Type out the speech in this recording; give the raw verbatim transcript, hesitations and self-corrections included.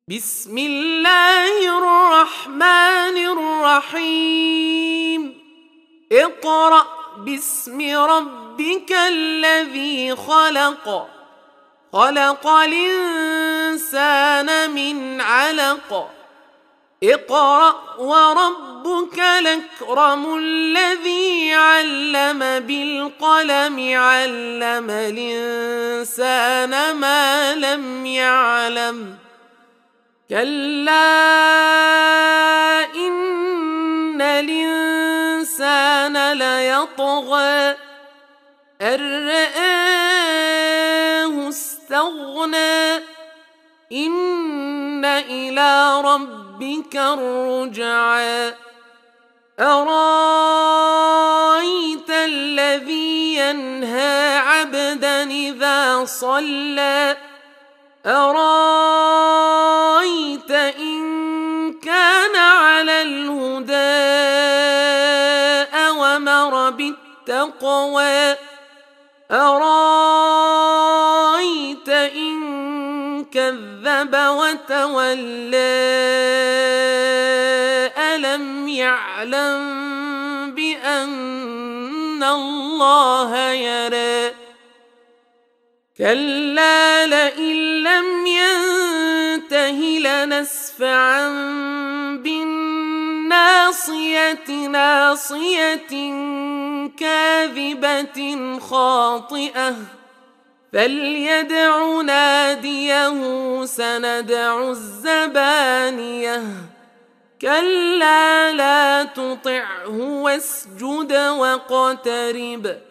بسم الله الرحمن الرحيم اقرأ باسم ربك الذي خلق خلق الإنسان من علق اقرأ وربك الأكرم الذي علم بالقلم علم الإنسان ما لم يعلم كلا إن الإنسان ليطغى أن رآه استغنى إن إلى ربك الرجعى أرايت الذي ينهى عبدا إذا صلى أرايت إن كان على الهدى أومر بالتقوى أرايت إن كذب وتولى ألم يعلم بأن الله يرى كلا لئن لم ينته لنسفعا بالناصية ناصية كاذبة خاطئة فليدع ناديه سندع الزبانية كلا لا تطعه واسجد واقترب